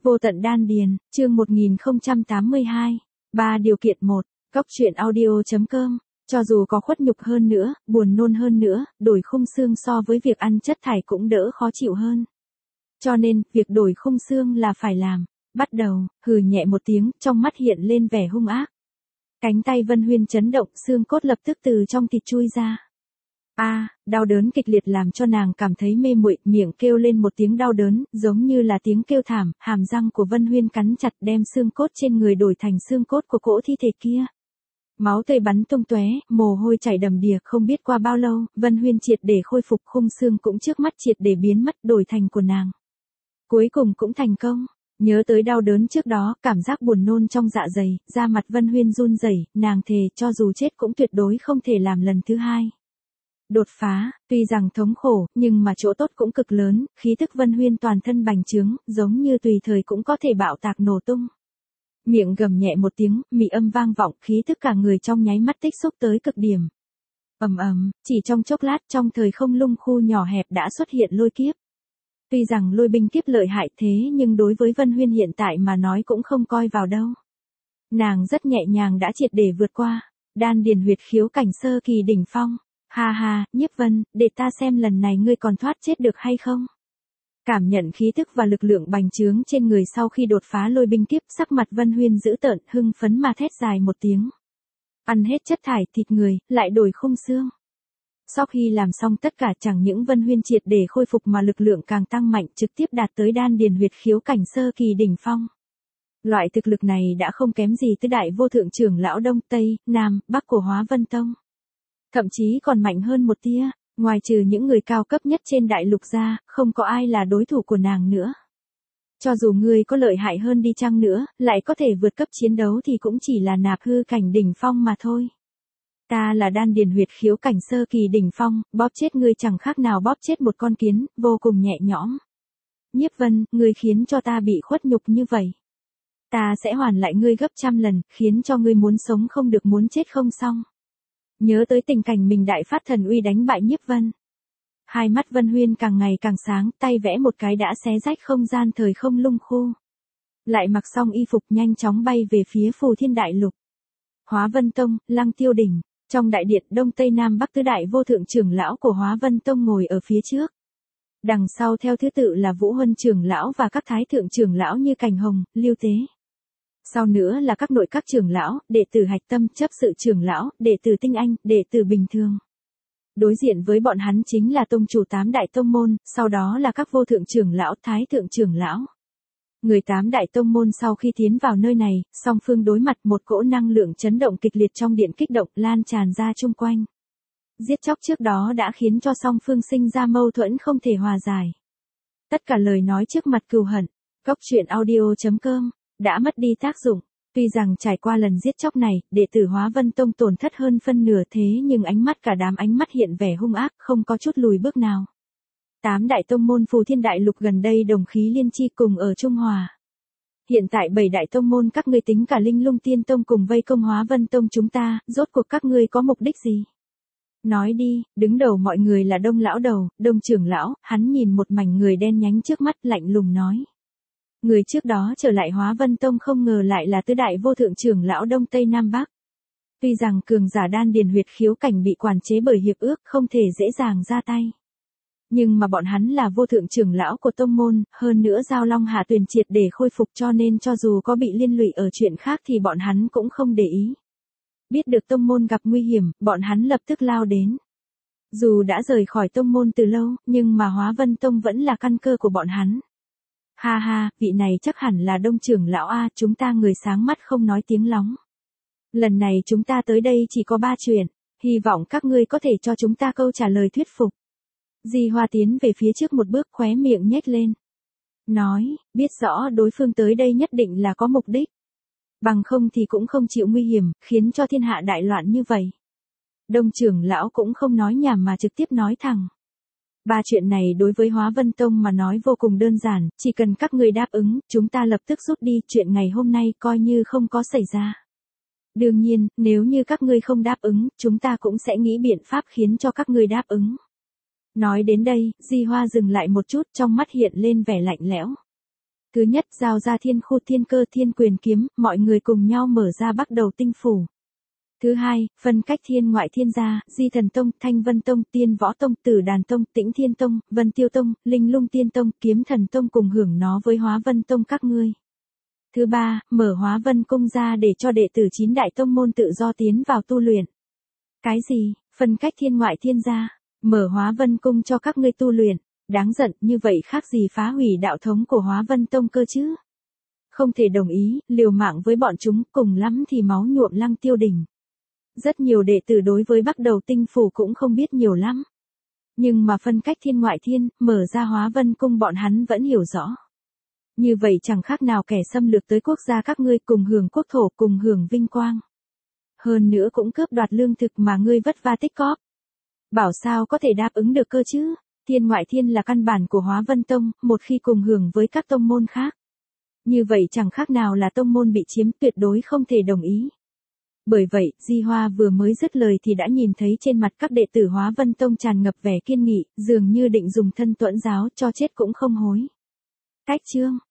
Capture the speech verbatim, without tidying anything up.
Vô tận đan điền, chương một nghìn không trăm tám mươi hai. Ba điều kiện một. Cốc truyện audio.com. Cho dù có khuất nhục hơn nữa, buồn nôn hơn nữa, đổi khung xương so với việc ăn chất thải cũng đỡ khó chịu hơn. Cho nên, việc đổi khung xương là phải làm. Bắt đầu, hừ nhẹ một tiếng, trong mắt hiện lên vẻ hung ác. Cánh tay Vân Huyên chấn động, xương cốt lập tức từ trong thịt chui ra. A, à, đau đớn kịch liệt làm cho nàng cảm thấy mê muội, miệng kêu lên một tiếng đau đớn, giống như là tiếng kêu thảm, hàm răng của Vân Huyên cắn chặt đem xương cốt trên người đổi thành xương cốt của cỗ thi thể kia. Máu tươi bắn tung tóe, mồ hôi chảy đầm đìa, không biết qua bao lâu, Vân Huyên triệt để khôi phục, khung xương cũng trước mắt triệt để biến mất, đổi thành của nàng. Cuối cùng cũng thành công. Nhớ tới đau đớn trước đó, cảm giác buồn nôn trong dạ dày, da mặt Vân Huyên run rẩy, nàng thề cho dù chết cũng tuyệt đối không thể làm lần thứ hai. Đột phá, tuy rằng thống khổ, nhưng mà chỗ tốt cũng cực lớn, khí thức Vân Huyên toàn thân bành trướng, giống như tùy thời cũng có thể bạo tạc nổ tung. Miệng gầm nhẹ một tiếng, mị âm vang vọng, khí thức cả người trong nháy mắt tích xúc tới cực điểm. Ầm ầm, chỉ trong chốc lát trong thời không lung khu nhỏ hẹp đã xuất hiện lôi kiếp. Tuy rằng lôi binh kiếp lợi hại thế nhưng đối với Vân Huyên hiện tại mà nói cũng không coi vào đâu. Nàng rất nhẹ nhàng đã triệt để vượt qua, đan điền huyệt khiếu cảnh sơ kỳ đỉnh phong. Ha ha, Nhiếp Vân, để ta xem lần này ngươi còn thoát chết được hay không. Cảm nhận khí thức và lực lượng bành trướng trên người sau khi đột phá lôi binh kiếp, sắc mặt Vân Huyên dữ tợn, hưng phấn mà thét dài một tiếng. Ăn hết chất thải thịt người, lại đổi khung xương. Sau khi làm xong tất cả chẳng những Vân Huyên triệt để khôi phục mà lực lượng càng tăng mạnh, trực tiếp đạt tới đan điền huyệt khiếu cảnh sơ kỳ đỉnh phong. Loại thực lực này đã không kém gì tứ đại vô thượng trưởng lão Đông Tây, Nam, Bắc của Hóa Vân Tông. Thậm chí còn mạnh hơn một tia, ngoài trừ những người cao cấp nhất trên đại lục ra, không có ai là đối thủ của nàng nữa. Cho dù ngươi có lợi hại hơn đi chăng nữa, lại có thể vượt cấp chiến đấu thì cũng chỉ là nạp hư cảnh đỉnh phong mà thôi. Ta là đan điền huyệt khiếu cảnh sơ kỳ đỉnh phong, bóp chết ngươi chẳng khác nào bóp chết một con kiến, vô cùng nhẹ nhõm. Nhiếp Vân, ngươi khiến cho ta bị khuất nhục như vậy. Ta sẽ hoàn lại ngươi gấp trăm lần, khiến cho ngươi muốn sống không được muốn chết không xong. Nhớ tới tình cảnh mình đại phát thần uy đánh bại Nhiếp Vân. Hai mắt Vân Huyên càng ngày càng sáng, tay vẽ một cái đã xé rách không gian thời không lung khu. Lại mặc xong y phục nhanh chóng bay về phía Phù Thiên Đại Lục. Hóa Vân Tông, Lăng Tiêu Đỉnh, trong đại điện Đông Tây Nam Bắc tứ đại vô thượng trưởng lão của Hóa Vân Tông ngồi ở phía trước. Đằng sau theo thứ tự là Vũ Huân trưởng lão và các thái thượng trưởng lão như Cảnh Hồng, Lưu Tế. Sau nữa là các nội các trưởng lão, đệ tử Hạch Tâm, chấp sự trưởng lão, đệ tử Tinh Anh, đệ tử Bình Thường. Đối diện với bọn hắn chính là tông chủ tám đại tông môn, sau đó là các vô thượng trưởng lão, thái thượng trưởng lão. Người tám đại tông môn sau khi tiến vào nơi này, song phương đối mặt một cỗ năng lượng chấn động kịch liệt trong điện kích động lan tràn ra chung quanh. Giết chóc trước đó đã khiến cho song phương sinh ra mâu thuẫn không thể hòa giải. Tất cả lời nói trước mặt cừu hận, cốc truyện audio.com. đã mất đi tác dụng. Tuy rằng trải qua lần giết chóc này, đệ tử Hóa Vân Tông tổn thất hơn phân nửa thế nhưng ánh mắt cả đám ánh mắt hiện vẻ hung ác, không có chút lùi bước nào. Tám đại tông môn Phù Thiên Đại Lục gần đây đồng khí liên chi cùng ở Trung Hòa. Hiện tại bảy đại tông môn các ngươi tính cả Linh Lung Tiên Tông cùng vây công Hóa Vân Tông chúng ta, rốt cuộc các ngươi có mục đích gì? Nói đi, đứng đầu mọi người là Đông Lão Đầu, Đông Trưởng Lão, hắn nhìn một mảnh người đen nhánh trước mắt lạnh lùng nói. Người trước đó trở lại Hóa Vân Tông không ngờ lại là tứ đại vô thượng trưởng lão Đông Tây Nam Bắc. Tuy rằng cường giả đan điền huyệt khiếu cảnh bị quản chế bởi hiệp ước không thể dễ dàng ra tay. Nhưng mà bọn hắn là vô thượng trưởng lão của tông môn, hơn nữa Giao Long Hà Tuyền triệt để khôi phục cho nên cho dù có bị liên lụy ở chuyện khác thì bọn hắn cũng không để ý. Biết được tông môn gặp nguy hiểm, bọn hắn lập tức lao đến. Dù đã rời khỏi tông môn từ lâu, nhưng mà Hóa Vân Tông vẫn là căn cơ của bọn hắn. Ha ha, vị này chắc hẳn là Đông trưởng lão A, chúng ta người sáng mắt không nói tiếng lóng. Lần này chúng ta tới đây chỉ có ba chuyện, hy vọng các ngươi có thể cho chúng ta câu trả lời thuyết phục. Di Hoa tiến về phía trước một bước khóe miệng nhếch lên. Nói, biết rõ đối phương tới đây nhất định là có mục đích. Bằng không thì cũng không chịu nguy hiểm, khiến cho thiên hạ đại loạn như vậy. Đông trưởng lão cũng không nói nhảm mà trực tiếp nói thẳng. Ba chuyện này đối với Hóa Vân Tông mà nói vô cùng đơn giản, chỉ cần các ngươi đáp ứng, chúng ta lập tức rút đi, chuyện ngày hôm nay coi như không có xảy ra. Đương nhiên, nếu như các ngươi không đáp ứng, chúng ta cũng sẽ nghĩ biện pháp khiến cho các ngươi đáp ứng. Nói đến đây, Di Hoa dừng lại một chút, trong mắt hiện lên vẻ lạnh lẽo. Thứ nhất, giao ra thiên khu thiên cơ thiên quyền kiếm, mọi người cùng nhau mở ra bắt đầu tinh phủ. Thứ hai, phân cách thiên ngoại thiên gia, Di Thần Tông, Thanh Vân Tông, Tiên Võ Tông, Tử Đàn Tông, Tĩnh Thiên Tông, Vân Tiêu Tông, Linh Lung Tiên Tông, Kiếm Thần Tông cùng hưởng nó với Hóa Vân Tông các ngươi. Thứ ba, mở Hóa Vân Cung ra để cho đệ tử chín đại tông môn tự do tiến vào tu luyện. Cái gì, phân cách thiên ngoại thiên gia, mở Hóa Vân Cung cho các ngươi tu luyện, đáng giận, như vậy khác gì phá hủy đạo thống của Hóa Vân Tông cơ chứ? Không thể đồng ý, liều mạng với bọn chúng, cùng lắm thì máu nhuộm Lăng Tiêu Đỉnh. Rất nhiều đệ tử đối với bắt đầu tinh phủ cũng không biết nhiều lắm. Nhưng mà phân cách thiên ngoại thiên, mở ra Hóa Vân Cung bọn hắn vẫn hiểu rõ. Như vậy chẳng khác nào kẻ xâm lược tới quốc gia các ngươi, cùng hưởng quốc thổ, cùng hưởng vinh quang. Hơn nữa cũng cướp đoạt lương thực mà ngươi vất vả tích cóp. Bảo sao có thể đáp ứng được cơ chứ? Thiên ngoại thiên là căn bản của Hóa Vân Tông, một khi cùng hưởng với các tông môn khác. Như vậy chẳng khác nào là tông môn bị chiếm, tuyệt đối không thể đồng ý. Bởi vậy, Di Hoa vừa mới dứt lời thì đã nhìn thấy trên mặt các đệ tử Hóa Vân Tông tràn ngập vẻ kiên nghị, dường như định dùng thân tuẫn giáo cho chết cũng không hối. Cách chương